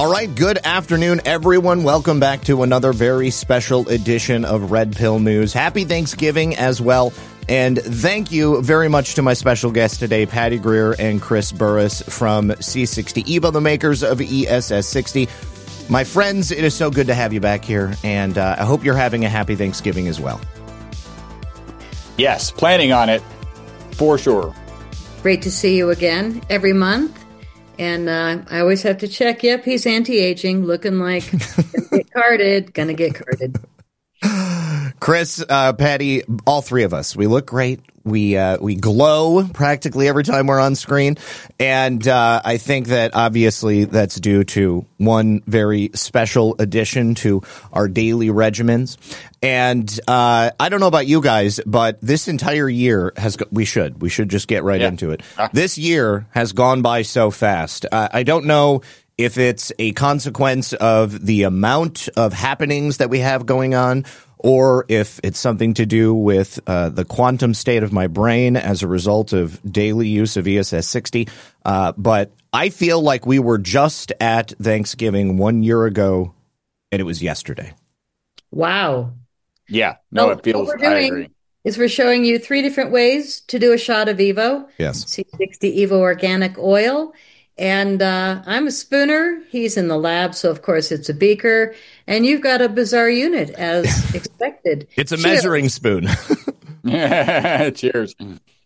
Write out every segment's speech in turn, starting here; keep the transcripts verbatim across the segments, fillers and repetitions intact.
All right, good afternoon, everyone. Welcome back to another very special edition of Red Pill News. Happy Thanksgiving as well. And thank you very much to my special guests today, Patty Greer and Chris Burris from C sixty Evo, the makers of E S S sixty. My friends, it is so good to have you back here, and uh, I hope you're having a happy Thanksgiving as well. Yes, planning on it, for sure. Great to see you again every month. And uh, I always have to check. Yep, he's anti-aging, looking like gonna get carded, gonna get carded. Chris, uh, Patty, all three of us, we look great. We uh, we glow practically every time we're on screen. And uh, I think that obviously that's due to one very special addition to our daily regimens. And uh, I don't know about you guys, but this entire year has go- we should we should just get right yeah. into it. Ah. This year has gone by so fast. Uh, I don't know if it's a consequence of the amount of happenings that we have going on, or if it's something to do with uh, the quantum state of my brain as a result of daily use of E S S sixty. Uh, but I feel like we were just at Thanksgiving one year ago, and it was yesterday. Wow. Yeah. No, so it feels, what we're I doing agree. is we're showing you three different ways to do a shot of Evo. Yes. C sixty Evo Organic Oil. And uh, I'm a spooner. He's in the lab, so of course it's a beaker. And you've got a bizarre unit, as expected. It's a Cheers. measuring spoon. Cheers.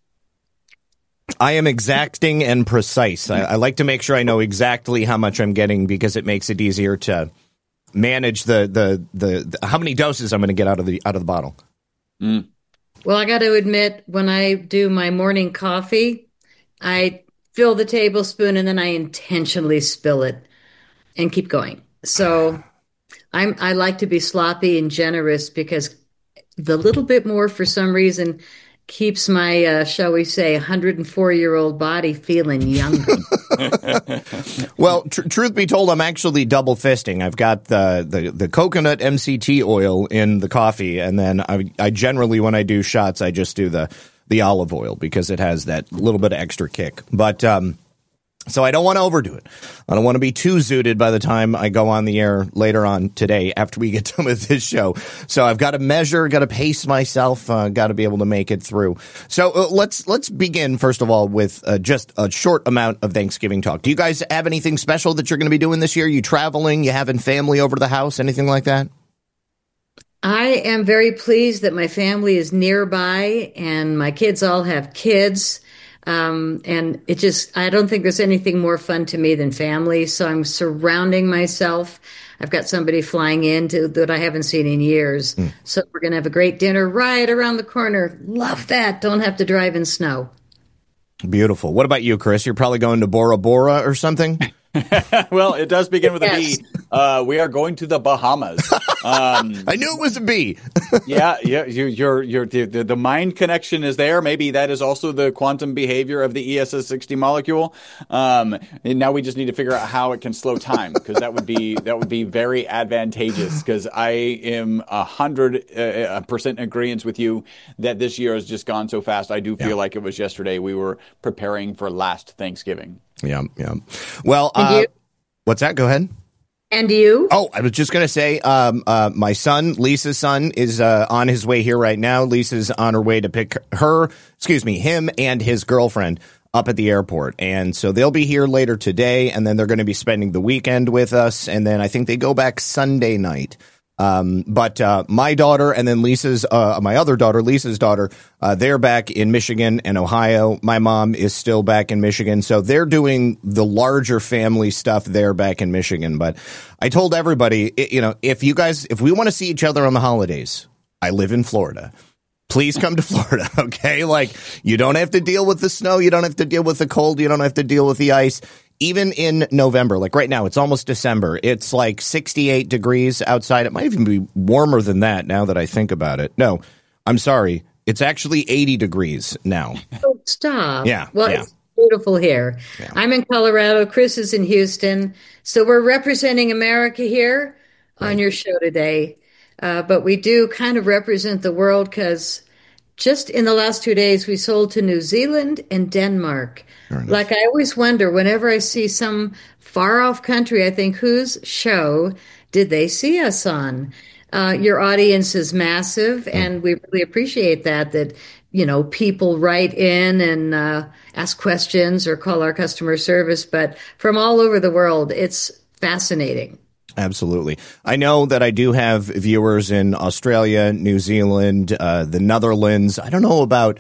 I am exacting and precise. I, I like to make sure I know exactly how much I'm getting because it makes it easier to manage the the the, the how many doses I'm going to get out of the out of the bottle. Mm. Well, I got to admit, when I do my morning coffee, I fill the tablespoon and then I intentionally spill it and keep going. So I'm I like to be sloppy and generous because the little bit more, for some reason, keeps my, uh, shall we say, one hundred four year old body feeling younger. Well, tr- truth be told, I'm actually double fisting. I've got the, the, the coconut M C T oil in the coffee, and then I, I generally, when I do shots, I just do the the olive oil because it has that little bit of extra kick. But um, so I don't want to overdo it. I don't want to be too zooted by the time I go on the air later on today after we get done with this show. So I've got to measure, got to pace myself, uh, got to be able to make it through. So uh, let's let's begin first of all with uh, just a short amount of Thanksgiving talk. Do you guys have anything special that you're going to be doing this year? You traveling? You having family over to the house? Anything like that? I am very pleased that my family is nearby and my kids all have kids. Um, and it just, I don't think there's anything more fun to me than family. So I'm surrounding myself. I've got somebody flying in to, that I haven't seen in years. Mm. So we're going to have a great dinner right around the corner. Love that. Don't have to drive in snow. Beautiful. What about you, Chris? You're probably going to Bora Bora or something? Well, it does begin with yes. a B. Uh, we are going to the Bahamas. Um, I knew it was a B. yeah, yeah. You, you're, you're, the, the mind connection is there. Maybe that is also the quantum behavior of the E S S sixty molecule. Um, and now we just need to figure out how it can slow time, because that would be that would be very advantageous. Because I am a hundred uh, percent in agreement with you that this year has just gone so fast. I do feel yeah. like it was yesterday. We were preparing for last Thanksgiving. Yeah, yeah. Well, uh, what's that? Go ahead. And you? Oh, I was just going to say, um, uh, my son, Lisa's son, is uh, on his way here right now. Lisa's on her way to pick her, excuse me, him and his girlfriend up at the airport. And so they'll be here later today, and then they're going to be spending the weekend with us. And then I think they go back Sunday night. Um, but, uh, my daughter and then Lisa's, uh, my other daughter, Lisa's daughter, uh, they're back in Michigan and Ohio. My mom is still back in Michigan. So they're doing the larger family stuff there back in Michigan. But I told everybody, you know, if you guys, if we want to see each other on the holidays, I live in Florida. Please come to Florida. Okay. Like, you don't have to deal with the snow. You don't have to deal with the cold. You don't have to deal with the ice. Even in November, like right now, it's almost December. It's like sixty-eight degrees outside. It might even be warmer than that now that I think about it. No, I'm sorry. It's actually eighty degrees now. Oh, stop. Yeah. Well, yeah. It's beautiful here. Yeah. I'm in Colorado. Chris is in Houston. So we're representing America here right. on your show today. Uh, but we do kind of represent the world because just in the last two days, we sold to New Zealand and Denmark. Nice. Like I always wonder, whenever I see some far off country, I think, whose show did they see us on? Uh, your audience is massive, and we really appreciate that, that, you know, people write in and uh, ask questions or call our customer service, but from all over the world, it's fascinating. Absolutely. I know that I do have viewers in Australia, New Zealand, uh, the Netherlands. I don't know about,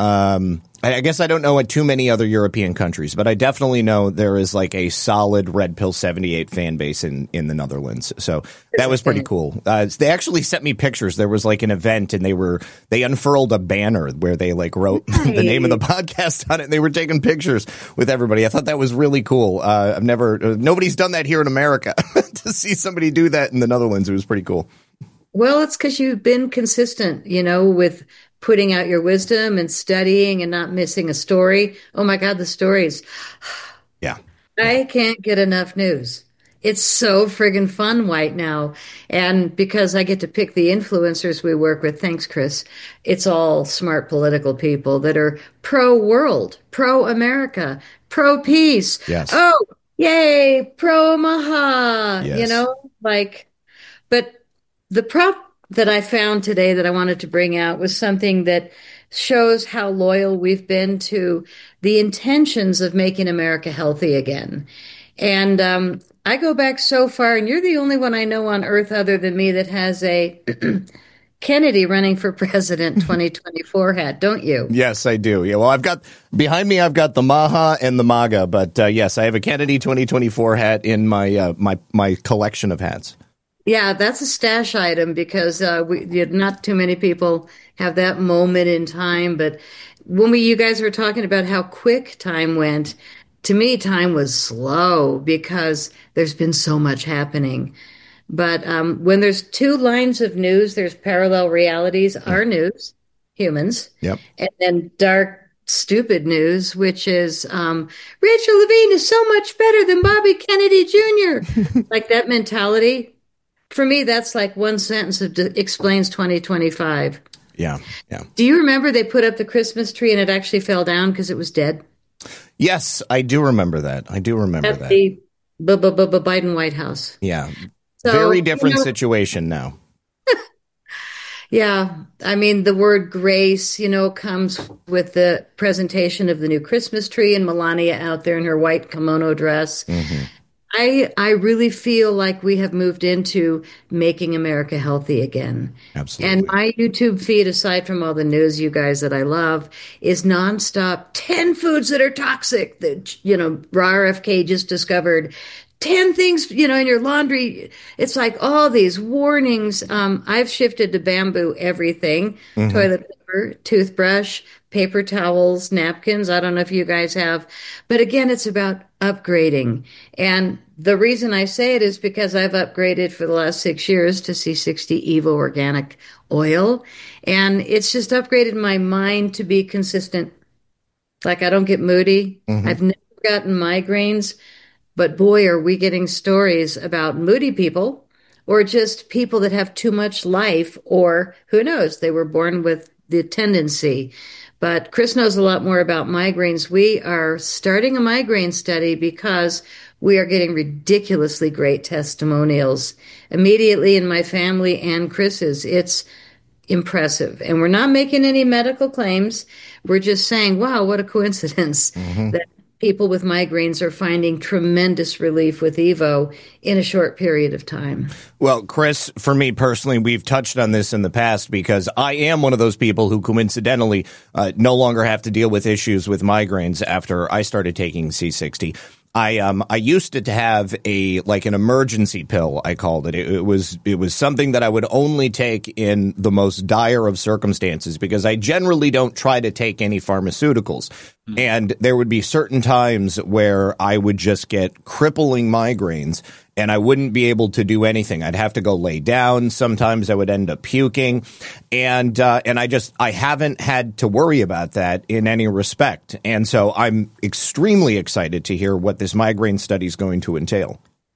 um, I guess I don't know too many other European countries, but I definitely know there is like a solid Red Pill seventy-eight fan base in, in the Netherlands. So that was pretty cool. Uh, they actually sent me pictures. There was like an event and they were, they unfurled a banner where they like wrote nice. the name of the podcast on it. And they were taking pictures with everybody. I thought that was really cool. Uh, I've never, uh, nobody's done that here in America. To see somebody do that in the Netherlands, it was pretty cool. Well, it's because you've been consistent, you know, with putting out your wisdom and studying and not missing a story. Oh my God, the stories. Yeah. I can't get enough news. It's so friggin' fun right now. And because I get to pick the influencers we work with, thanks, Chris, it's all smart political people that are pro-world, pro-America, pro-peace. Yes. Oh, yay, pro-Omaha, yes. you know, like, but the prop that I found today that I wanted to bring out was something that shows how loyal we've been to the intentions of making America healthy again. And um, I go back so far, and you're the only one I know on earth other than me that has a Kennedy running for president twenty twenty-four hat, don't you? Yes, I do. Yeah, well, I've got behind me, I've got the Maha and the MAGA, but uh, yes, I have a Kennedy twenty twenty-four hat in my uh, my my collection of hats. Yeah, that's a stash item because uh, we not too many people have that moment in time. But when we, you guys were talking about how quick time went, to me, time was slow because there's been so much happening. But um, when there's two lines of news, there's parallel realities, our news, humans, yep. and then dark, stupid news, which is um, Rachel Levine is so much better than Bobby Kennedy Junior Like that mentality. For me, that's like one sentence that explains twenty twenty-five. Yeah, yeah. Do you remember they put up the Christmas tree and it actually fell down because it was dead? Yes, I do remember that. I do remember At that. the Biden White House. Yeah. So, Very different you know, situation now. Yeah. I mean, the word grace, you know, comes with the presentation of the new Christmas tree and Melania out there in her white kimono dress. Mm-hmm. I I really feel like we have moved into making America healthy again. Absolutely. And my YouTube feed, aside from all the news you guys that I love, is nonstop ten foods that are toxic that, you know, R F K just discovered. ten things, you know, in your laundry. It's like all these warnings. Um, I've shifted to bamboo everything, mm-hmm. toilet paper, toothbrush, paper towels, napkins. I don't know if you guys have, but again, it's about upgrading. And the reason I say it is because I've upgraded for the last six years to C sixty Evo organic oil. And it's just upgraded my mind to be consistent. Like I don't get moody. Mm-hmm. I've never gotten migraines. But boy, are we getting stories about moody people or just people that have too much life, or who knows, they were born with the tendency. But Chris knows a lot more about migraines. We are starting a migraine study because we are getting ridiculously great testimonials immediately in my family and Chris's. It's impressive. And we're not making any medical claims. We're just saying, wow, what a coincidence mm-hmm. that people with migraines are finding tremendous relief with Evo in a short period of time. Well, Chris, for me personally, we've touched on this in the past because I am one of those people who coincidentally uh, no longer have to deal with issues with migraines after I started taking C sixty. I um I used to have a like an emergency pill, I called it. it. It was it was something that I would only take in the most dire of circumstances because I generally don't try to take any pharmaceuticals. Mm. And there would be certain times where I would just get crippling migraines and I wouldn't be able to do anything. I'd have to go lay down. Sometimes I would end up puking. And uh, and I just I haven't had to worry about that in any respect. And so I'm extremely excited to hear what this migraine study is going to entail.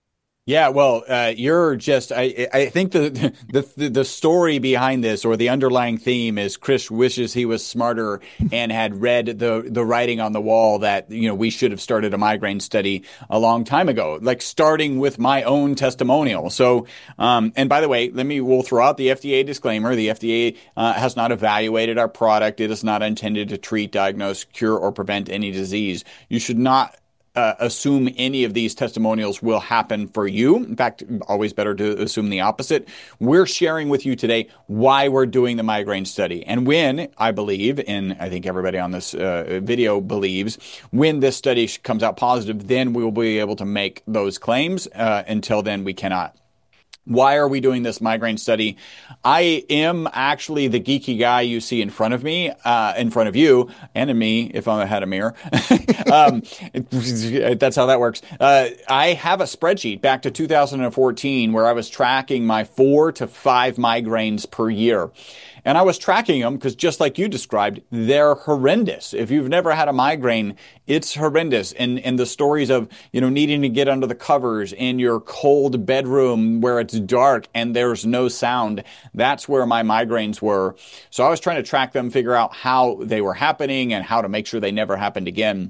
Yeah, well, uh, you're just, I, I think the, the, the story behind this or the underlying theme is Chris wishes he was smarter and had read the, the writing on the wall that, you know, we should have started a migraine study a long time ago, like starting with my own testimonial. So, um, and by the way, let me, we'll throw out the F D A disclaimer. The F D A uh, has not evaluated our product. It is not intended to treat, diagnose, cure, or prevent any disease. You should not Uh, assume any of these testimonials will happen for you. In fact, always better to assume the opposite. We're sharing with you today why we're doing the migraine study. And when, I believe, and I think everybody on this uh, video believes, when this study comes out positive, then we will be able to make those claims. Uh, until then, we cannot. Why are we doing this migraine study? I am actually the geeky guy you see in front of me, uh, in front of you, and in me, if I had a mirror. um, that's how that works. Uh, I have a spreadsheet back to two thousand fourteen where I was tracking my four to five migraines per year. And I was tracking them because just like you described, they're horrendous. If you've never had a migraine, it's horrendous. And, and the stories of, you know, needing to get under the covers in your cold bedroom where it's dark and there's no sound, that's where my migraines were. So I was trying to track them, figure out how they were happening and how to make sure they never happened again.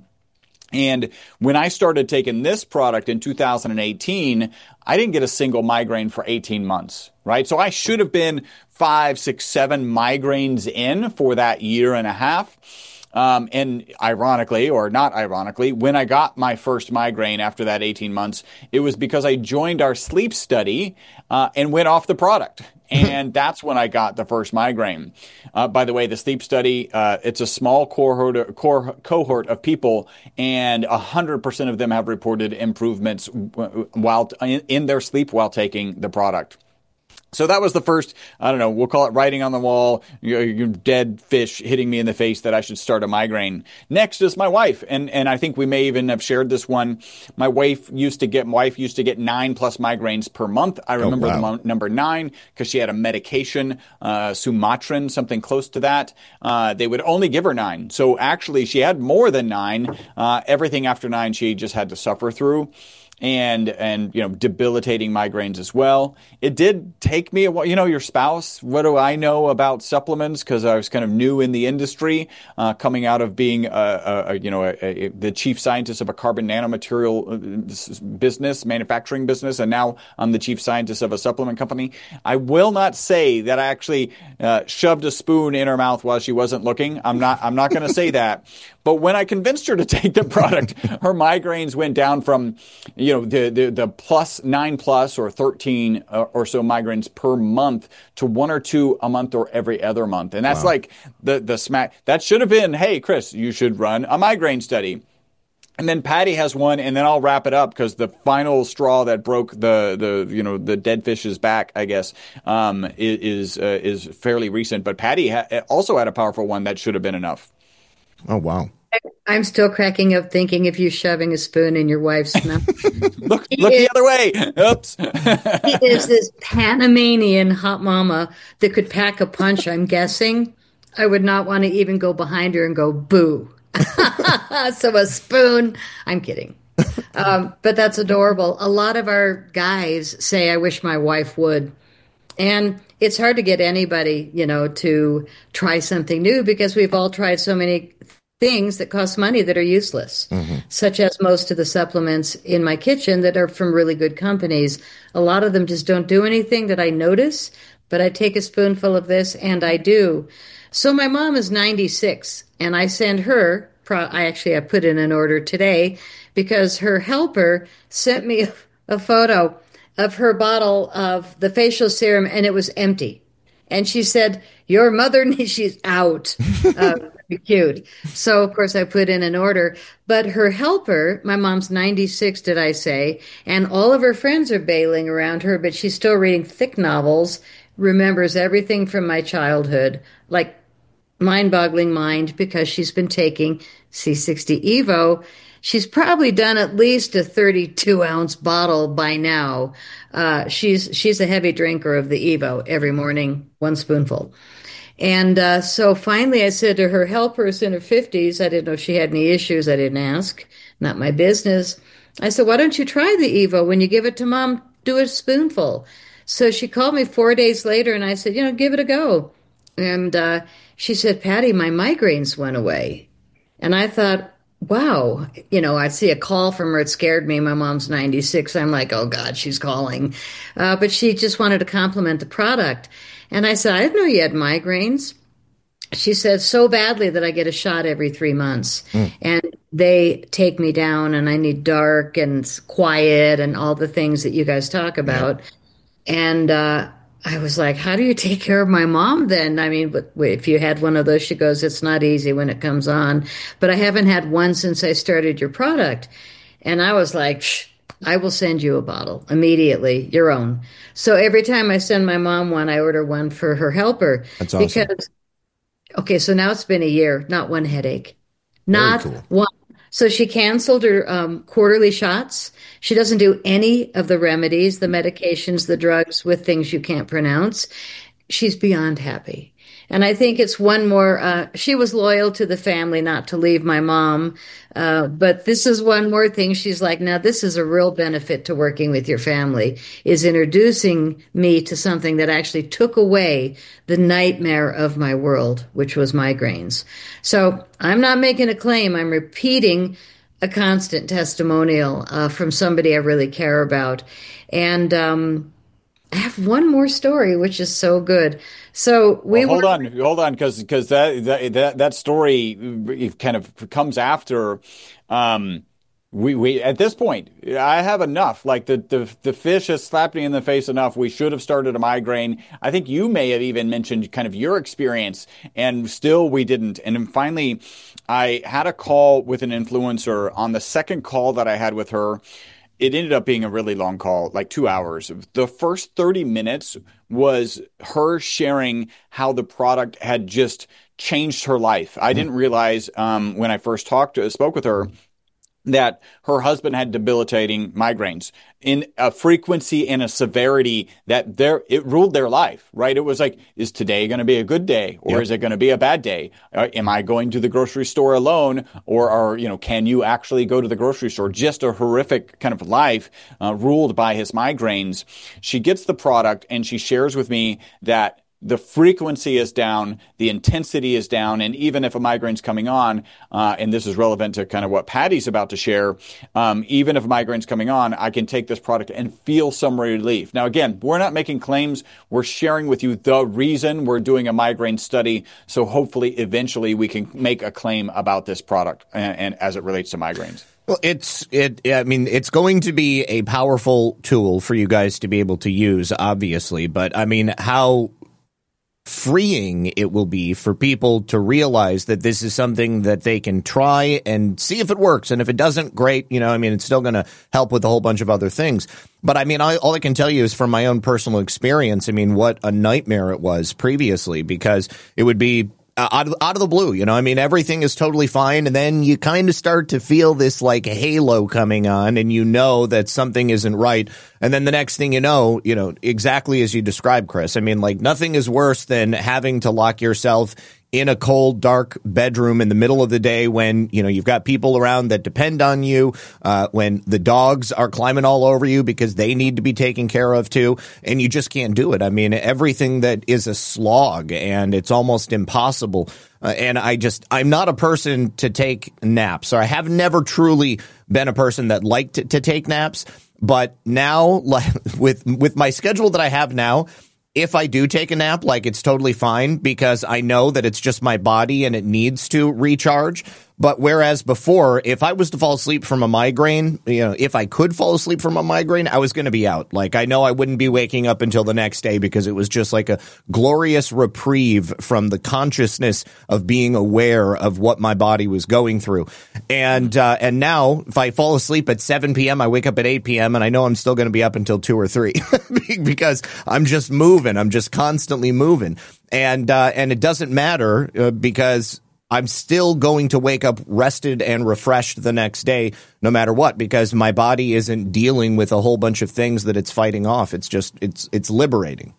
And when I started taking this product in two thousand eighteen, I didn't get a single migraine for eighteen months, right? So I should have been five, six, seven migraines in for that year and a half. Um, and ironically, or not ironically, when I got my first migraine after that eighteen months, it was because I joined our sleep study uh, and went off the product. And that's when I got the first migraine. Uh, by the way, the sleep study, uh, it's a small cohort, core, cohort of people, and one hundred percent of them have reported improvements while in, in their sleep while taking the product. So that was the first, I don't know, we'll call it writing on the wall, you know, dead fish hitting me in the face that I should start a migraine. Next is my wife. And, and I think we may even have shared this one. My wife used to get, my wife used to get nine plus migraines per month. I remember oh, wow. the mo- number nine because she had a medication, uh, Sumatran, something close to that. Uh, they would only give her nine. So actually she had more than nine. Uh, everything after nine, she just had to suffer through. And, and, you know, debilitating migraines as well. It did take me a while, you know, your spouse, what do I know about supplements? Because I was kind of new in the industry, uh, coming out of being, a, a, a you know, a, a, the chief scientist of a carbon nanomaterial business, manufacturing business. And now I'm the chief scientist of a supplement company. I will not say that I actually uh, shoved a spoon in her mouth while she wasn't looking. I'm not, I'm not going to say that. But when I convinced her to take the product, her migraines went down from, you know, the, the, the plus nine plus or thirteen or so migraines per month to one or two a month or every other month. And that's wow. like the, the smack. That should have been, hey, Chris, you should run a migraine study. And then Patty has one, and then I'll wrap it up because the final straw that broke the, the you know the dead fish's back, I guess, um, is uh, is fairly recent. But Patty ha- also had a powerful one that should have been enough. Oh, wow. I'm still cracking up thinking of you shoving a spoon in your wife's mouth. look look is, the other way. Oops. He is this Panamanian hot mama that could pack a punch, I'm guessing. I would not want to even go behind her and go, boo. So a spoon. I'm kidding. Um, but that's adorable. A lot of our guys say, I wish my wife would. And it's hard to get anybody, you know, to try something new because we've all tried so many things that cost money that are useless, mm-hmm. such as most of the supplements in my kitchen that are from really good companies. A lot of them just don't do anything that I notice, but I take a spoonful of this and I do. So my mom is ninety-six and I send her, I actually I put in an order today because her helper sent me a, a photo of her bottle of the facial serum and it was empty. And she said, your mother, she's out. Uh, cute. So, of course, I put in an order. But her helper, my mom's ninety-six, did I say, and all of her friends are bailing around her, but she's still reading thick novels, remembers everything from my childhood, like mind-boggling mind, because she's been taking C sixty Evo. She's probably done at least a thirty-two ounce bottle by now. Uh, she's she's a heavy drinker of the Evo every morning, one spoonful. And uh, so finally I said to her helpers in her fifties, I didn't know if she had any issues. I didn't ask. Not my business. I said, why don't you try the Evo? When you give it to mom, do a spoonful. So she called me four days later and I said, you know, give it a go. And uh, she said, Patty, my migraines went away. And I thought, wow, you know, I see a call from her. It scared me. My mom's ninety-six. I'm like, oh God, she's calling. Uh, but she just wanted to compliment the product. And I said, I didn't know you had migraines. She said, so badly that I get a shot every three months. Mm. And they take me down and I need dark and quiet and all the things that you guys talk about. Yeah. And uh, I was like, how do you take care of my mom then? I mean, but if you had one of those, she goes, it's not easy when it comes on. But I haven't had one since I started your product. And I was like, shh, I will send you a bottle immediately, your own. So every time I send my mom one, I order one for her helper. That's awesome. Because okay, so now it's been a year, not one headache, not cool. one. So she canceled her um, quarterly shots. She doesn't do any of the remedies, the medications, the drugs with things you can't pronounce. She's beyond happy. And I think it's one more, uh, she was loyal to the family, not to leave my mom. Uh, but this is one more thing. She's like, now this is a real benefit to working with your family, is introducing me to something that actually took away the nightmare of my world, which was migraines. So I'm not making a claim. I'm repeating a constant testimonial uh, from somebody I really care about. And, um, I have one more story, which is so good. So we well, hold were, on, hold on, because because that, that that that story kind of comes after. Um, we we at this point, I have enough. Like the the the fish has slapped me in the face enough. We should have started a migraine. I think you may have even mentioned kind of your experience, and still we didn't. And then finally, I had a call with an influencer. On the second call that I had with her, it ended up being a really long call, like two hours. The first thirty minutes was her sharing how the product had just changed her life. I didn't realize um, when I first talked to, spoke with her that her husband had debilitating migraines in a frequency and a severity that there it ruled their life, right? It was like, is today going to be a good day, or yep. is it going to be a bad day? Uh, am I going to the grocery store alone, or are, you know, can you actually go to the grocery store? Just a horrific kind of life uh, ruled by his migraines. She gets the product and she shares with me that the frequency is down, the intensity is down, and even if a migraine's coming on, uh, and this is relevant to kind of what Patty's about to share, um, even if a migraine's coming on, I can take this product and feel some relief. Now, again, we're not making claims. We're sharing with you the reason we're doing a migraine study, so hopefully, eventually, we can make a claim about this product and, and as it relates to migraines. Well, it's it. I mean, it's going to be a powerful tool for you guys to be able to use, obviously. But I mean, how freeing it will be for people to realize that this is something that they can try and see if it works. And if it doesn't, great. You know, I mean, it's still going to help with a whole bunch of other things. But I mean, I, all I can tell you is from my own personal experience. I mean, what a nightmare it was previously, because it would be Uh, out of, out of the blue, you know, I mean, everything is totally fine. And then you kind of start to feel this like halo coming on, and you know that something isn't right. And then the next thing you know, you know, exactly as you described, Chris, I mean, like nothing is worse than having to lock yourself in a cold, dark bedroom in the middle of the day when, you know, you've got people around that depend on you, uh, when the dogs are climbing all over you because they need to be taken care of too, and you just can't do it. I mean, everything that is a slog, and it's almost impossible. Uh, and I just, I'm not a person to take naps, or I have never truly been a person that liked to, to take naps. But now, like, with, with my schedule that I have now, if I do take a nap, like, it's totally fine, because I know that it's just my body and it needs to recharge. But whereas before, if I was to fall asleep from a migraine, you know, if I could fall asleep from a migraine, I was going to be out. Like, I know I wouldn't be waking up until the next day, because it was just like a glorious reprieve from the consciousness of being aware of what my body was going through. And, uh, and now if I fall asleep at seven p.m., I wake up at eight p.m. and I know I'm still going to be up until two or three because I'm just moving. I'm just constantly moving. And, uh, and it doesn't matter uh, because I'm still going to wake up rested and refreshed the next day, no matter what, because my body isn't dealing with a whole bunch of things that it's fighting off. It's just, it's, it's liberating.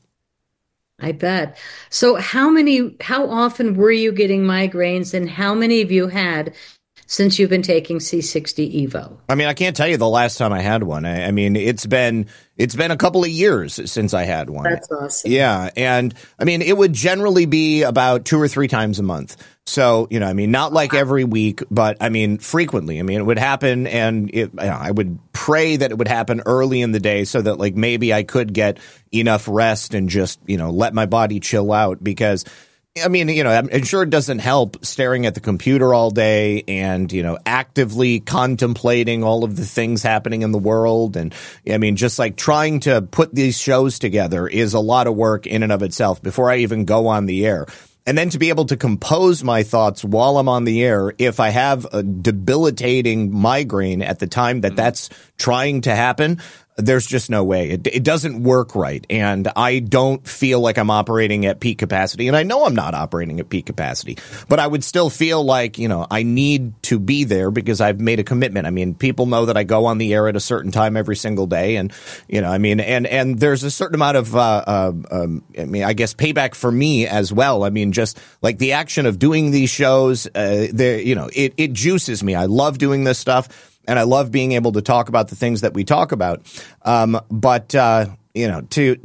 I bet. So how many, how often were you getting migraines, and how many of you had since you've been taking C sixty Evo? I mean, I can't tell you the last time I had one. I, I mean, it's been it's been a couple of years since I had one. That's awesome. Yeah, and I mean, it would generally be about two or three times a month. So, you know, I mean, not like every week, but I mean, frequently. I mean, it would happen, and it, you know, I would pray that it would happen early in the day so that, like, maybe I could get enough rest and just, you know, let my body chill out because. I mean, you know, I'm sure it doesn't help staring at the computer all day and, you know, actively contemplating all of the things happening in the world. And I mean, just like trying to put these shows together is a lot of work in and of itself before I even go on the air. And then to be able to compose my thoughts while I'm on the air, if I have a debilitating migraine at the time that that's trying to happen, there's just no way. It, it doesn't work right. And I don't feel like I'm operating at peak capacity. And I know I'm not operating at peak capacity, but I would still feel like, you know, I need to be there because I've made a commitment. I mean, people know that I go on the air at a certain time every single day. And, you know, I mean, and, and there's a certain amount of, uh, uh, um, I mean, I guess payback for me as well. I mean, just like the action of doing these shows, uh, there, you know, it, it juices me. I love doing this stuff. And I love being able to talk about the things that we talk about. Um, but, uh, you know, to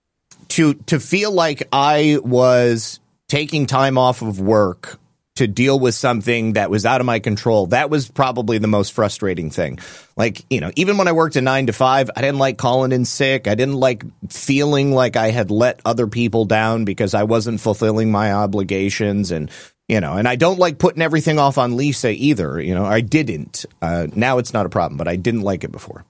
to to feel like I was taking time off of work to deal with something that was out of my control, that was probably the most frustrating thing. Like, you know, even when I worked a nine to five, I didn't like calling in sick. I didn't like feeling like I had let other people down because I wasn't fulfilling my obligations. And You know, and I don't like putting everything off on Lisa either. You know, I didn't. Uh, now it's not a problem, but I didn't like it before.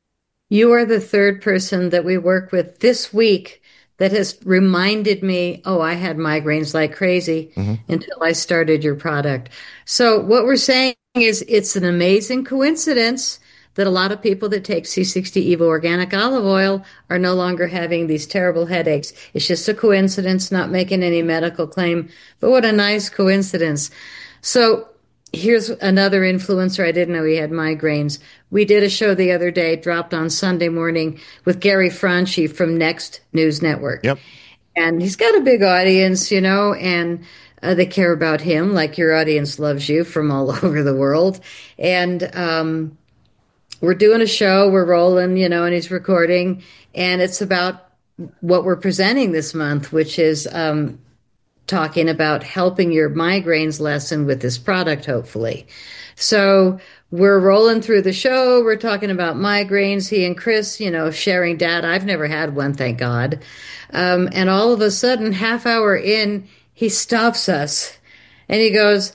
You are the third person that we work with this week that has reminded me, oh, I had migraines like crazy mm-hmm. until I started your product. So what we're saying is it's an amazing coincidence that a lot of people that take C sixty Evo organic olive oil are no longer having these terrible headaches. It's just a coincidence, not making any medical claim, but what a nice coincidence. So here's another influencer. I didn't know he had migraines. We did a show the other day, dropped on Sunday morning with Gary Franchi from Next News Network. Yep. And he's got a big audience, you know, and uh, they care about him like your audience loves you from all over the world. And, um, we're doing a show, we're rolling, you know, and he's recording, and it's about what we're presenting this month, which is um, talking about helping your migraines lessen with this product, hopefully. So we're rolling through the show. We're talking about migraines. He and Chris, you know, sharing data. I've never had one, thank God. Um, and all of a sudden, half hour in, he stops us and he goes,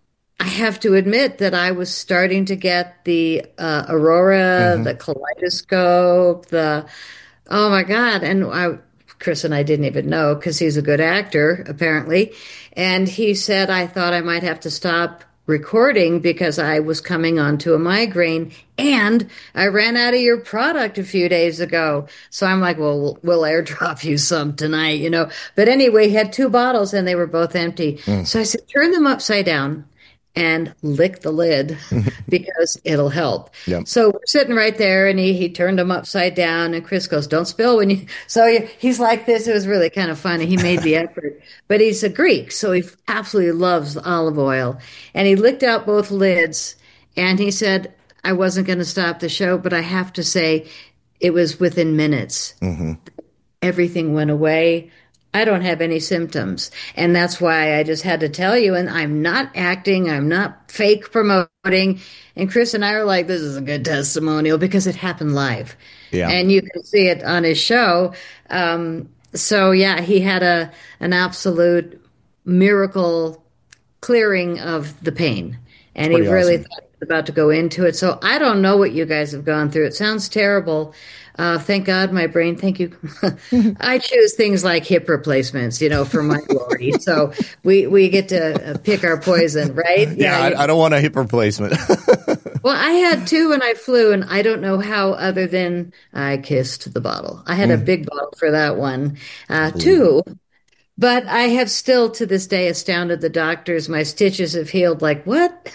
I have to admit that I was starting to get the uh, aurora, mm-hmm. the kaleidoscope, the, oh my God. And I, Chris and I didn't even know because he's a good actor, apparently. And he said, I thought I might have to stop recording because I was coming onto a migraine and I ran out of your product a few days ago. So I'm like, well, we'll, we'll airdrop you some tonight, you know. But anyway, he had two bottles and they were both empty. Mm. So I said, turn them upside down and lick the lid because it'll help. Yep. So we're sitting right there and he, he turned them upside down and Chris goes, don't spill when you, so he, he's like this. It was really kind of funny. He made the effort, but he's a Greek. So he absolutely loves olive oil and he licked out both lids and he said, I wasn't going to stop the show, but I have to say it was within minutes. Mm-hmm. Everything went away. I don't have any symptoms. And that's why I just had to tell you. And I'm not acting. I'm not fake promoting. And Chris and I are like, this is a good testimonial because it happened live. Yeah. And you can see it on his show. Um, so, yeah, he had a an absolute miracle clearing of the pain. And he really awesome. thought he was about to go into it. So I don't know what you guys have gone through. It sounds terrible. Uh, thank God my brain, thank you. I choose things like hip replacements, you know, for my glory. So we, we get to pick our poison, right? Yeah, yeah I, I don't want a hip replacement. Well, I had two when I flew, and I don't know how other than I kissed the bottle. I had mm. a big bottle for that one, uh, two. But I have still to this day astounded the doctors. My stitches have healed like what?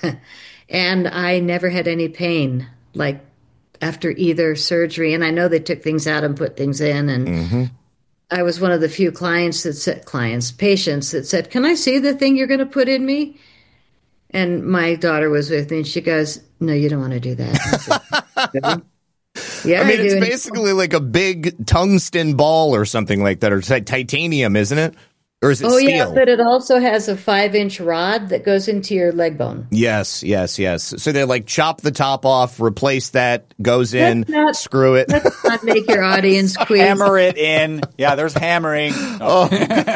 And I never had any pain like after either surgery. And I know they took things out and put things in. And mm-hmm. I was one of the few clients that said, clients, patients that said, can I see the thing you're going to put in me? And my daughter was with me, and she goes, "No, you don't want to do that." I said, yeah, I mean, I it's do. basically like a big tungsten ball or something like that, or ti- titanium, isn't it? Or is it Oh, steel? yeah, but it also has a five-inch rod that goes into your leg bone. Yes, yes, yes. So they like chop the top off, replace that, goes in, Let's not- screw it. Let's not make your audience queasy. Hammer it in. Yeah, there's hammering. Oh.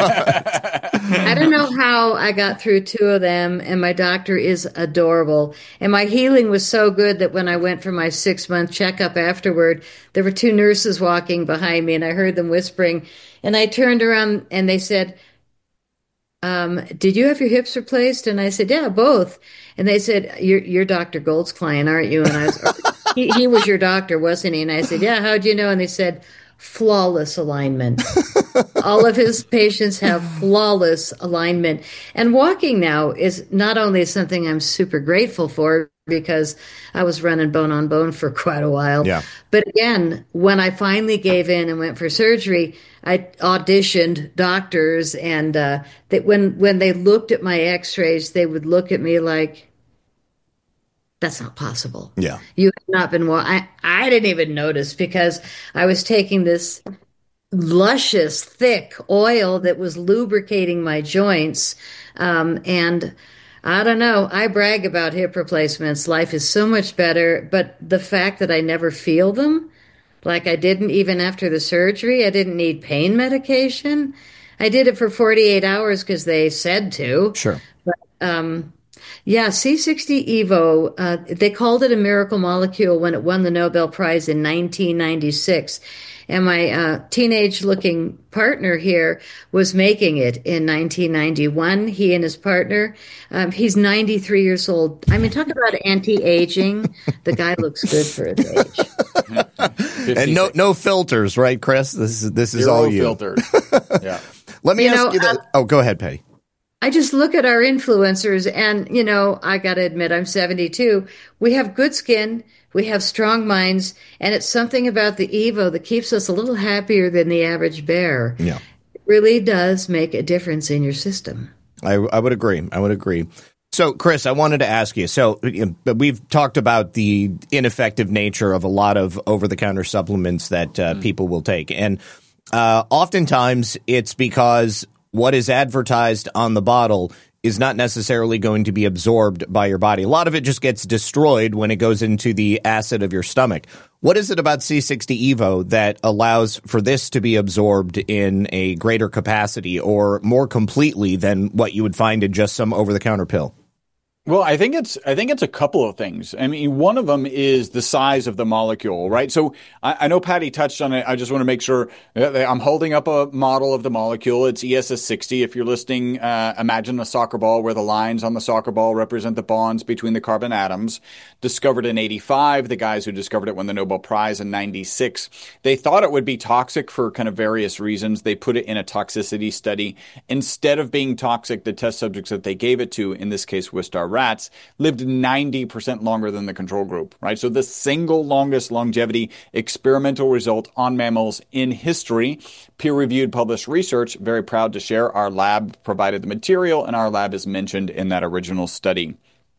I don't know how I got through two of them, and my doctor is adorable. And my healing was so good that when I went for my six-month checkup afterward, there were two nurses walking behind me, and I heard them whispering. And I turned around, and they said, um, "Did you have your hips replaced?" And I said, "Yeah, both." And they said, "You're, you're Doctor Gold's client, aren't you?" And I was, he, he was your doctor, wasn't he? And I said, "Yeah, how'd you know?" And they said, "Flawless alignment." All of his patients have flawless alignment. And walking now is not only something I'm super grateful for because I was running bone on bone for quite a while. Yeah. But again, when I finally gave in and went for surgery, I auditioned doctors, and uh, that when when they looked at my X-rays, they would look at me like, "That's not possible. Yeah. You have not been well." I I didn't even notice because I was taking this luscious, thick oil that was lubricating my joints. Um, and I don't know, I brag about hip replacements. Life is so much better. But the fact that I never feel them, like I didn't even after the surgery, I didn't need pain medication. I did it for forty-eight hours because they said to. Sure. But, um, yeah, C sixty Evo, uh, they called it a miracle molecule when it won the Nobel Prize in nineteen ninety-six. And my uh, teenage-looking partner here was making it in nineteen ninety-one. He and his partner, um, he's ninety-three years old. I mean, talk about anti-aging. The guy looks good for his age. And no no filters, right, Chris? This is this is Zero all you. filtered. Yeah. Let me You ask know, you that. um, oh, go ahead, Patty. I just look at our influencers, and, you know, I got to admit, I'm seventy-two. We have good skin. We have strong minds, and it's something about the Evo that keeps us a little happier than the average bear. Yeah. It really does make a difference in your system. I, I would agree. I would agree. So, Chris, I wanted to ask you. So, you know, we've talked about the ineffective nature of a lot of over-the-counter supplements that uh, mm. people will take, and uh, oftentimes it's because what is advertised on the bottle is not necessarily going to be absorbed by your body. A lot of it just gets destroyed when it goes into the acid of your stomach. What is it about C sixty Evo that allows for this to be absorbed in a greater capacity or more completely than what you would find in just some over-the-counter pill? Well, I think it's I think it's a couple of things. I mean, one of them is the size of the molecule, right? So I, I know Patty touched on it. I just want to make sure that I'm holding up a model of the molecule. It's E S S sixty. If you're listening, uh, imagine a soccer ball where the lines on the soccer ball represent the bonds between the carbon atoms. Discovered in eighty-five, the guys who discovered it won the Nobel Prize in ninety-six. They thought it would be toxic for kind of various reasons. They put it in a toxicity study. Instead of being toxic, the test subjects that they gave it to, in this case Wistar rats, lived ninety percent longer than the control group, right? So the single longest longevity experimental result on mammals in history, peer-reviewed published research, very proud to share. Our lab provided the material, and our lab is mentioned in that original study.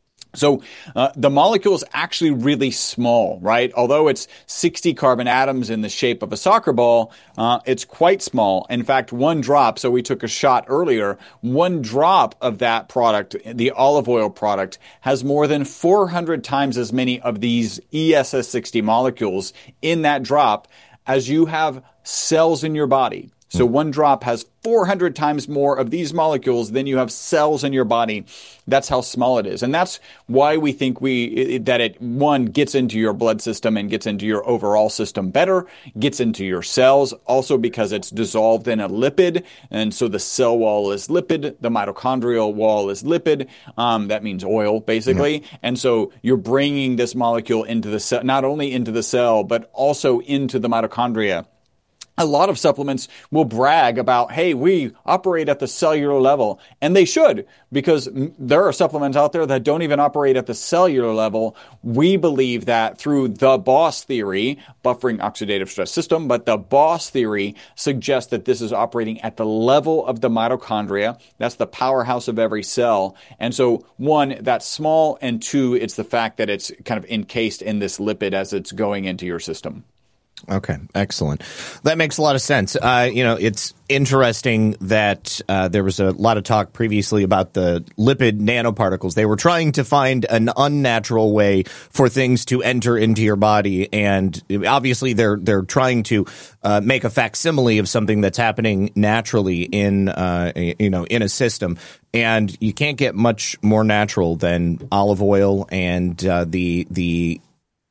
So uh, the molecule is actually really small, right? Although it's sixty carbon atoms in the shape of a soccer ball, uh, it's quite small. In fact, one drop, so we took a shot earlier, one drop of that product, the olive oil product, has more than four hundred times as many of these E S S sixty molecules in that drop as you have cells in your body. So one drop has four hundred times more of these molecules than you have cells in your body. That's how small it is. And that's why we think we that it, one, gets into your blood system and gets into your overall system better, gets into your cells, also because it's dissolved in a lipid. And so the cell wall is lipid. The mitochondrial wall is lipid. Um, that means oil, basically. Mm-hmm. And so you're bringing this molecule into the cell, not only into the cell, but also into the mitochondria. A lot of supplements will brag about, hey, we operate at the cellular level. And they should, because there are supplements out there that don't even operate at the cellular level. We believe that through the BOSS theory, buffering oxidative stress system, but the BOSS theory suggests that this is operating at the level of the mitochondria. That's the powerhouse of every cell. And so, one, that's small, and two, it's the fact that it's kind of encased in this lipid as it's going into your system. Okay, excellent. That makes a lot of sense. Uh, you know, it's interesting that uh, there was a lot of talk previously about the lipid nanoparticles. They were trying to find an unnatural way for things to enter into your body, and obviously they're they're trying to uh, make a facsimile of something that's happening naturally in uh, you know in a system. And you can't get much more natural than olive oil and uh, the the.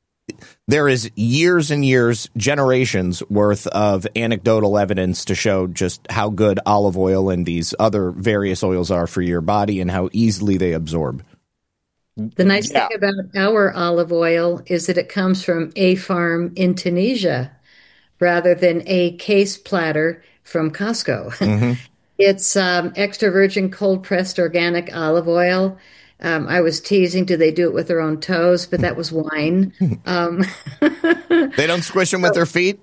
There is years and years, generations worth of anecdotal evidence to show just how good olive oil and these other various oils are for your body and how easily they absorb. The nice Yeah. thing about our olive oil is that it comes from a farm in Tunisia rather than a case platter from Costco. Mm-hmm. It's um, extra virgin cold pressed organic olive oil. Um, I was teasing, do they do it with their own toes? But that was wine. Um, They don't squish them with their feet?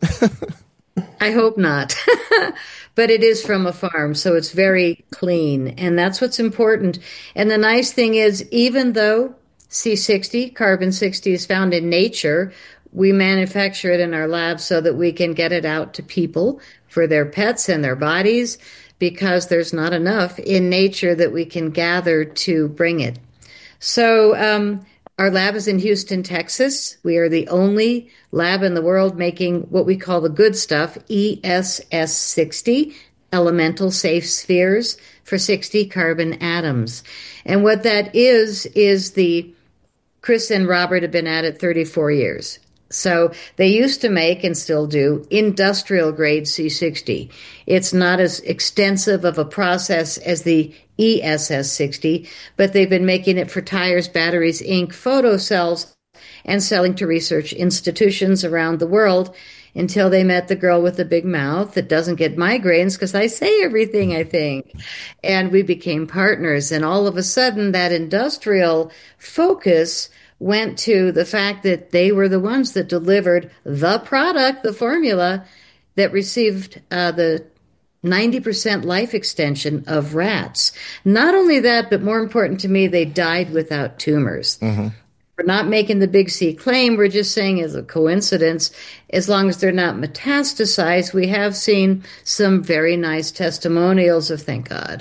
I hope not. But it is from a farm, so it's very clean. And that's what's important. And the nice thing is, even though C sixty, carbon sixty, is found in nature, we manufacture it in our labs so that we can get it out to people for their pets and their bodies, because there's not enough in nature that we can gather to bring it. So um, our lab is in Houston, Texas. We are the only lab in the world making what we call the good stuff, E S S sixty, elemental safe spheres for sixty carbon atoms. And what that is, is the Chris and Robert have been at it thirty-four years. So they used to make, and still do, industrial grade C sixty. It's not as extensive of a process as the E S S sixty, but they've been making it for tires, batteries, ink, photocells, and selling to research institutions around the world until they met the girl with the big mouth that doesn't get migraines because I say everything, I think. And we became partners. And all of a sudden, that industrial focus went to the fact that they were the ones that delivered the product, the formula, that received uh, the ninety percent life extension of rats. Not only that, but more important to me, they died without tumors. Mm-hmm. We're not making the big C claim. We're just saying as a coincidence, as long as they're not metastasized, we have seen some very nice testimonials of thank God.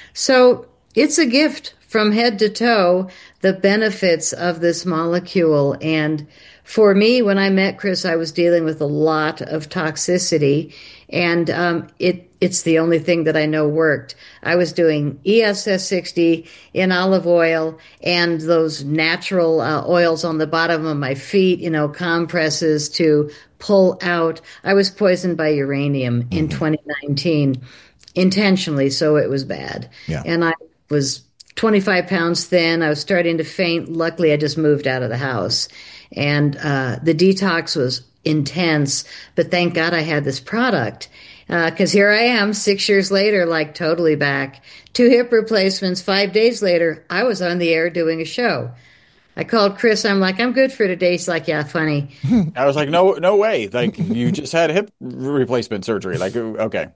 So it's a gift from head to toe, the benefits of this molecule. And for me, when I met Chris, I was dealing with a lot of toxicity, and um, it it's the only thing that I know worked. I was doing E S S sixty in olive oil and those natural uh, oils on the bottom of my feet, you know, compresses to pull out. I was poisoned by uranium mm-hmm. in twenty nineteen, intentionally, so it was bad. Yeah. And I was twenty-five pounds thin. I was starting to faint. Luckily, I just moved out of the house. And uh, the detox was intense, but thank God I had this product. Because uh, here I am, six years later, like totally back. Two hip replacements, five days later, I was on the air doing a show. I called Chris. I'm like, I'm good for today. He's like, yeah, funny. I was like, no, no way. Like, you just had hip replacement surgery. Like, okay.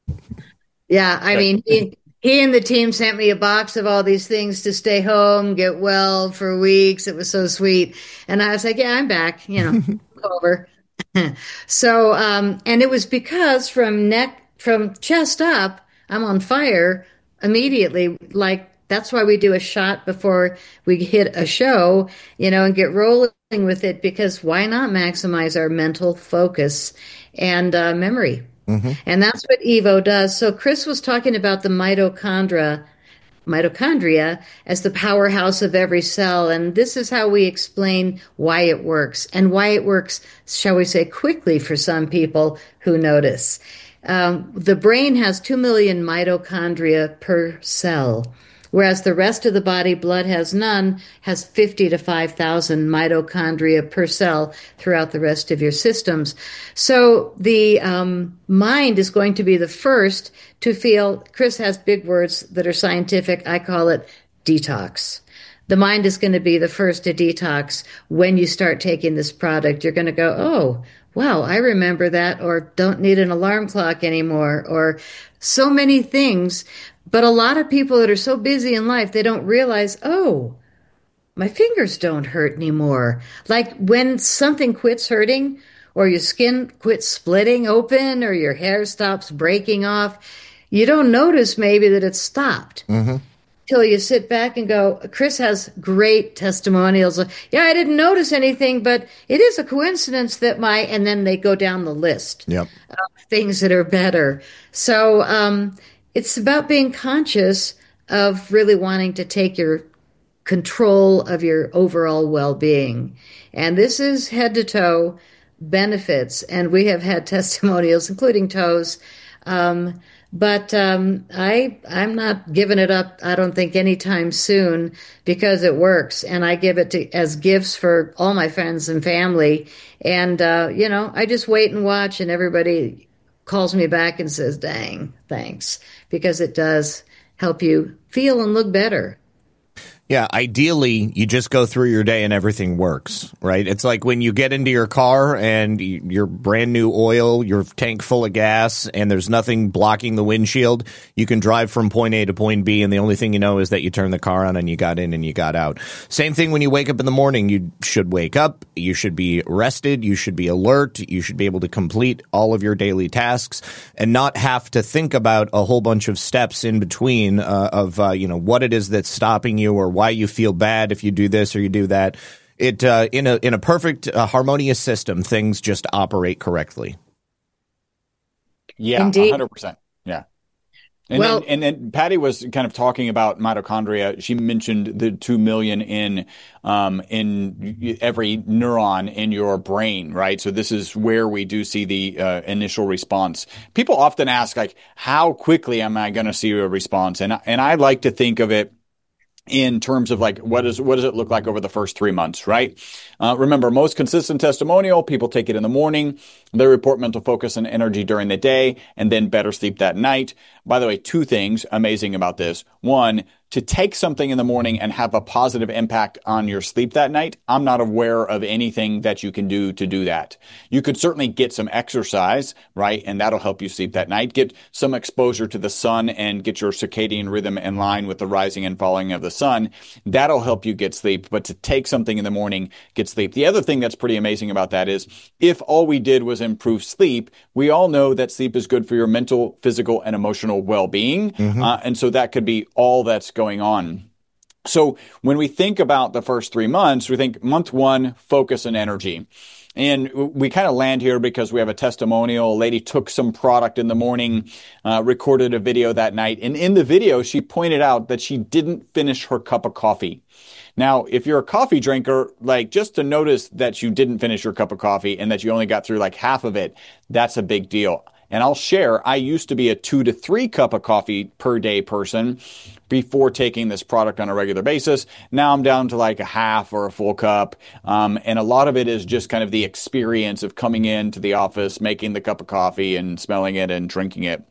Yeah, I mean, he, he and the team sent me a box of all these things to stay home, get well for weeks. It was so sweet. And I was like, yeah, I'm back, you know, over. So, um, and it was because from neck, from chest up, I'm on fire immediately. Like, that's why we do a shot before we hit a show, you know, and get rolling with it, because why not maximize our mental focus and uh, memory? Mm-hmm. And that's what Evo does. So Chris was talking about the mitochondria, mitochondria as the powerhouse of every cell. And this is how we explain why it works, and why it works, shall we say, quickly for some people who notice. Um, the brain has two million mitochondria per cell. whereas the rest of the body, blood has none, has fifty to five thousand mitochondria per cell throughout the rest of your systems. So the um, mind is going to be the first to feel, Chris has big words that are scientific, I call it detox. The mind is going to be the first to detox when you start taking this product. You're going to go, oh, wow, I remember that, or don't need an alarm clock anymore, or so many things. But a lot of people that are so busy in life, they don't realize, oh, my fingers don't hurt anymore. Like when something quits hurting, or your skin quits splitting open, or your hair stops breaking off, you don't notice maybe that it's stopped. Mm-hmm. Till you sit back and go, Chris has great testimonials. Yeah, I didn't notice anything, but it is a coincidence that my, and then they go down the list yep. of things that are better. So um, it's about being conscious of really wanting to take your control of your overall well-being. And this is head to toe benefits. And we have had testimonials, including toes. Um, But um, I, I'm not giving it up, I don't think, anytime soon, because it works. And I give it to, as gifts for all my friends and family. And, uh, you know, I just wait and watch, and everybody calls me back and says, dang, thanks, because it does help you feel and look better. Yeah, ideally, you just go through your day and everything works, right? It's like when you get into your car and your brand new oil, your tank full of gas, and there's nothing blocking the windshield. You can drive from point A to point B, and the only thing you know is that you turned the car on and you got in and you got out. Same thing when you wake up in the morning. You should wake up. You should be rested. You should be alert. You should be able to complete all of your daily tasks and not have to think about a whole bunch of steps in between uh, of, uh, you know, what it is that's stopping you or why you feel bad if you do this or you do that. It uh, in a in a perfect uh, harmonious system, things just operate correctly. Yeah, Indeed. one hundred percent. Yeah. And, well, then, and then Patty was kind of talking about mitochondria. She mentioned the two million in um, in every neuron in your brain, right? So this is where we do see the uh, initial response. People often ask, like, how quickly am I going to see a response? And and I like to think of it in terms of like, what is, what does it look like over the first three months, right? Uh, remember, most consistent testimonial, people take it in the morning, they report mental focus and energy during the day, and then better sleep that night. By the way, two things amazing about this. One, to take something in the morning and have a positive impact on your sleep that night, I'm not aware of anything that you can do to do that. You could certainly get some exercise, right? And that'll help you sleep that night. Get some exposure to the sun and get your circadian rhythm in line with the rising and falling of the sun. That'll help you get sleep. But to take something in the morning, get sleep. The other thing that's pretty amazing about that is if all we did was improve sleep, we all know that sleep is good for your mental, physical, and emotional well-being. Mm-hmm. Uh, and so that could be all that's going going on. So when we think about the first three months, we think month one, focus and energy. And we kind of land here because we have a testimonial. A lady took some product in the morning, uh, recorded a video that night. And in the video, she pointed out that she didn't finish her cup of coffee. Now, if you're a coffee drinker, like just to notice that you didn't finish your cup of coffee and that you only got through like half of it, that's a big deal. And I'll share, I used to be a two to three cup of coffee per day person before taking this product on a regular basis. Now I'm down to like a half or a full cup. Um, and a lot of it is just kind of the experience of coming into the office, making the cup of coffee and smelling it and drinking it.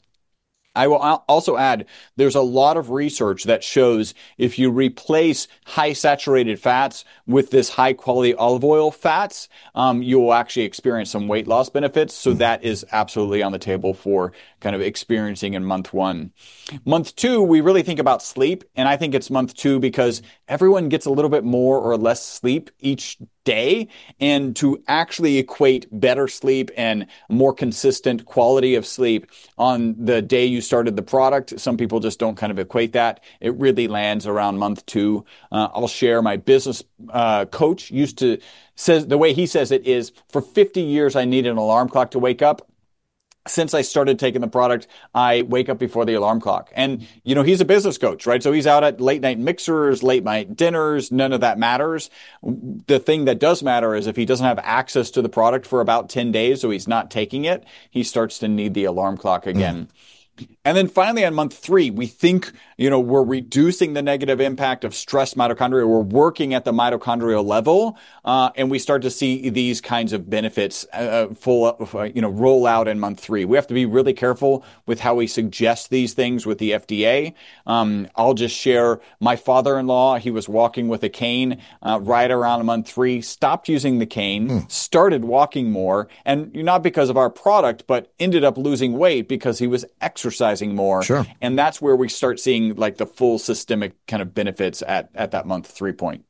I will also add, there's a lot of research that shows if you replace high saturated fats with this high quality olive oil fats, um, you will actually experience some weight loss benefits. So that is absolutely on the table for kind of experiencing in month one. Month two, we really think about sleep. And I think it's month two because everyone gets a little bit more or less sleep each day. And to actually equate better sleep and more consistent quality of sleep on the day you started the product, some people just don't kind of equate that. It really lands around month two. Uh, I'll share my business uh, coach used to says the way he says it is for fifty years, I needed an alarm clock to wake up. Since I started taking the product, I wake up before the alarm clock. And, you know, he's a business coach, right? So he's out at late night mixers, late night dinners. None of that matters. The thing that does matter is if he doesn't have access to the product for about ten days, so he's not taking it, he starts to need the alarm clock again. Mm. And then finally, on month three, we think, you know, we're reducing the negative impact of stressed mitochondria. We're working at the mitochondrial level, uh, and we start to see these kinds of benefits uh, full, uh, you know, roll out in month three. We have to be really careful with how we suggest these things with the F D A. Um, I'll just share my father-in-law. He was walking with a cane uh, right around month three, stopped using the cane, hmm. started walking more, and not because of our product, but ended up losing weight because he was exercising more. Sure. And that's where we start seeing like the full systemic kind of benefits at, at that month three point.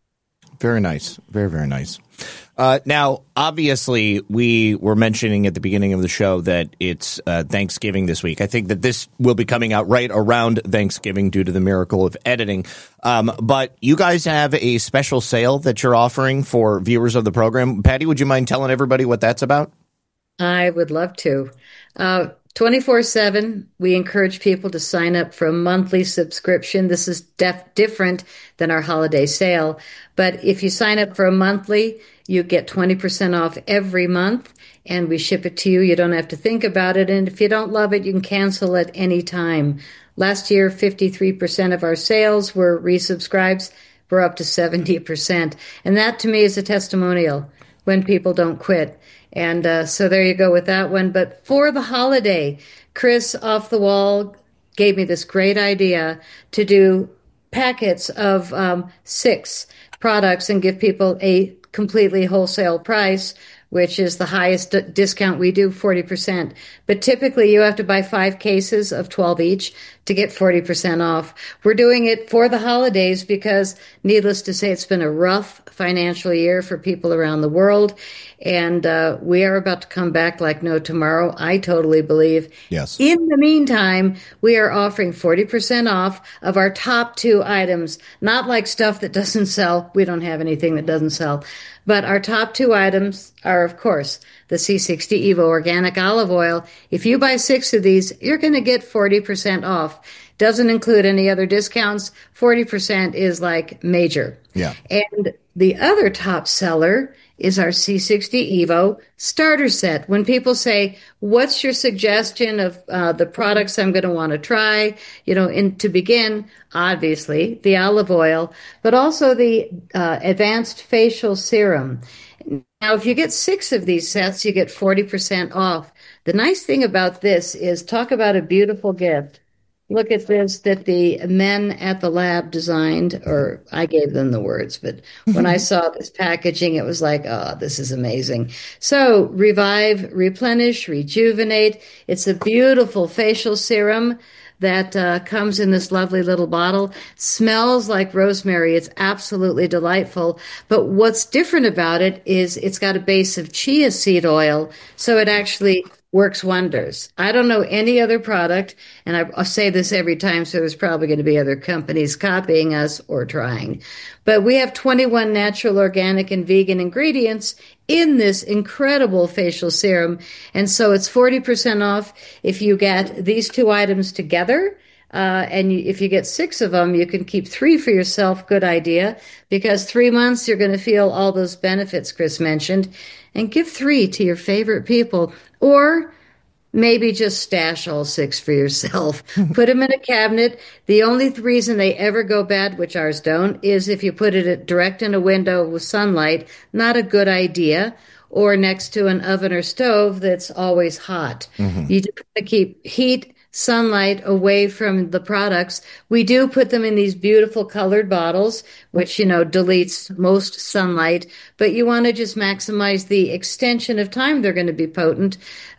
Very nice. Very, very nice. Uh, now, obviously, we were mentioning at the beginning of the show that it's uh, Thanksgiving this week. I think that this will be coming out right around Thanksgiving due to the miracle of editing. Um, but you guys have a special sale that you're offering for viewers of the program. Patty, would you mind telling everybody what that's about? I would love to. Uh, twenty-four seven, we encourage people to sign up for a monthly subscription. This is def- different than our holiday sale. But if you sign up for a monthly, you get twenty percent off every month, and we ship it to you. You don't have to think about it. And if you don't love it, you can cancel at any time. Last year, fifty-three percent of our sales were resubscribes. We're up to seventy percent. And that, to me, is a testimonial when people don't quit. And uh, so there you go with that one. But for the holiday, Chris Off the Wall gave me this great idea to do packets of um, six products and give people a completely wholesale price, which is the highest d- discount we do, forty percent. But typically you have to buy five cases of twelve each to get forty percent off. We're doing it for the holidays because, needless to say, it's been a rough financial year for people around the world. And uh, we are about to come back like no tomorrow, I totally believe. Yes. In the meantime, we are offering forty percent off of our top two items, not like stuff that doesn't sell. We don't have anything that doesn't sell. But our top two items are, of course, the C sixty Evo Organic Olive Oil. If you buy six of these, you're going to get forty percent off. Doesn't include any other discounts. forty percent is like major. Yeah. And the other top seller is our C sixty Evo starter set. When people say, what's your suggestion of uh, the products I'm going to want to try? You know, in, to begin, obviously, the olive oil, but also the uh, advanced facial serum. Now, if you get six of these sets, you get forty percent off. The nice thing about this is, talk about a beautiful gift. Look at this that the men at the lab designed, or I gave them the words, but when I saw this packaging, it was like, oh, this is amazing. So revive, replenish, rejuvenate. It's a beautiful facial serum that uh, comes in this lovely little bottle. Smells like rosemary. It's absolutely delightful. But what's different about it is it's got a base of chia seed oil, so it actually works wonders. I don't know any other product, and I, I say this every time, so there's probably going to be other companies copying us or trying. But we have twenty-one natural, organic, and vegan ingredients in this incredible facial serum, and so it's forty percent off if you get these two items together. Uh, and you, if you get six of them, you can keep three for yourself. Good idea, because three months you're going to feel all those benefits Chris mentioned, and give three to your favorite people, or maybe just stash all six for yourself. Put them in a cabinet. The only th- reason they ever go bad, which ours don't, is if you put it at, direct in a window with sunlight. Not a good idea. Or next to an oven or stove that's always hot. Mm-hmm. You just want to keep heat, sunlight away from the products. We do put them in these beautiful colored bottles, which, you know, deletes most sunlight, but you want to just maximize the extension of time they're going to be potent.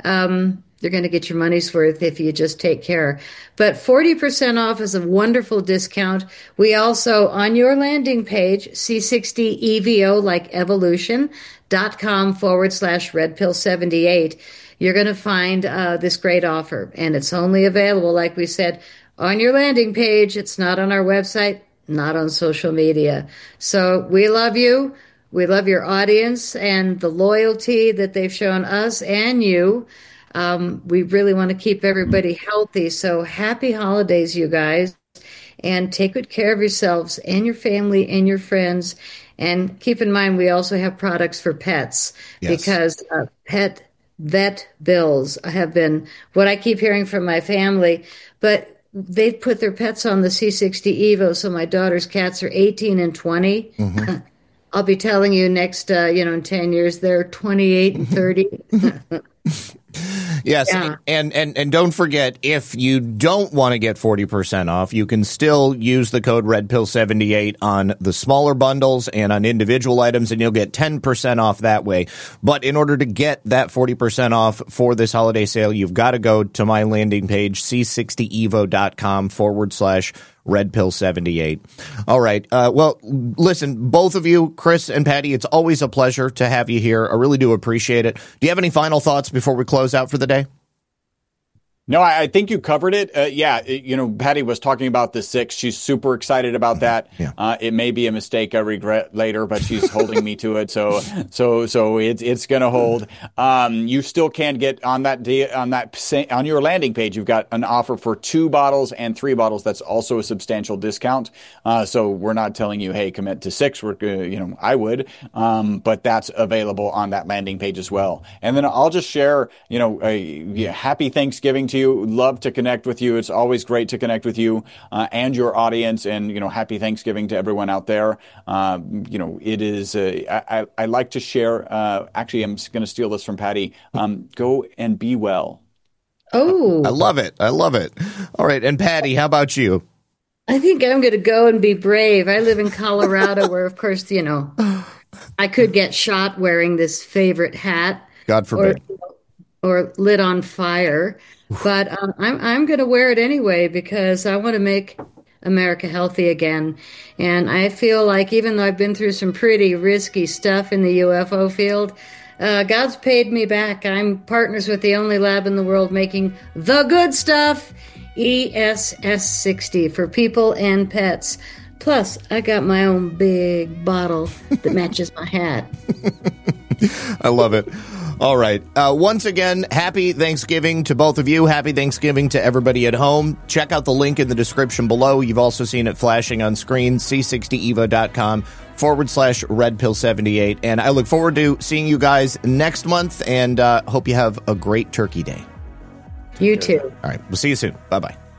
Um, You're going to get your money's worth if you just take care. But forty percent off is a wonderful discount. We also, on your landing page, C sixty E V O, like evolution, dot com forward slash red pill seventy-eight, you're going to find uh, this great offer. And it's only available, like we said, on your landing page. It's not on our website, not on social media. So we love you. We love your audience and the loyalty that they've shown us and you. Um, we really want to keep everybody healthy. So happy holidays, you guys. And take good care of yourselves and your family and your friends. And keep in mind, we also have products for pets. Yes. Because uh, pet vet bills have been what I keep hearing from my family, but they've put their pets on the C sixty Evo, so my daughter's cats are eighteen and twenty. Mm-hmm. I'll be telling you next, uh, you know, in ten years, they're twenty-eight and thirty. Yes, yeah. and, and and don't forget, if you don't want to get forty percent off, you can still use the code Red Pill seventy-eight on the smaller bundles and on individual items, and you'll get ten percent off that way. But in order to get that forty percent off for this holiday sale, you've got to go to my landing page, c sixty evo dot com forward slash Red Pill seventy-eight. All right. Uh, well, listen, both of you, Chris and Patty, it's always a pleasure to have you here. I really do appreciate it. Do you have any final thoughts before we close out for the day? No, I, I think you covered it. Uh, yeah, it, you know, Patty was talking about the six. She's super excited about that. Yeah. Uh, it may be a mistake I regret later, but she's holding me to it. So, so, so it's it's gonna hold. Um, you still can get on that day, on that on your landing page. You've got an offer for two bottles and three bottles. That's also a substantial discount. Uh, so we're not telling you, hey, commit to six. We're, uh, you know, I would, um, but that's available on that landing page as well. And then I'll just share, you know, a yeah, happy Thanksgiving to you. Love to connect with you. It's always great to connect with you uh, and your audience. And, you know, happy Thanksgiving to everyone out there. Uh, you know, it is, uh, I, I like to share, uh, actually, I'm going to steal this from Patty. Um, go and be well. Oh, I love it. I love it. All right. And Patty, how about you? I think I'm going to go and be brave. I live in Colorado where, of course, you know, I could get shot wearing this favorite hat. God forbid. Or, or lit on fire. But uh, I'm I'm going to wear it anyway because I want to make America healthy again. And I feel like even though I've been through some pretty risky stuff in the U F O field, uh, God's paid me back. I'm partners with the only lab in the world making the good stuff, E S S sixty, for people and pets. Plus, I got my own big bottle that matches my hat. I love it. All right. Uh, once again, happy Thanksgiving to both of you. Happy Thanksgiving to everybody at home. Check out the link in the description below. You've also seen it flashing on screen, c sixty evo dot com forward slash Red Pill seventy-eight. And I look forward to seeing you guys next month and uh, hope you have a great Turkey Day. You too. All right. We'll see you soon. Bye-bye.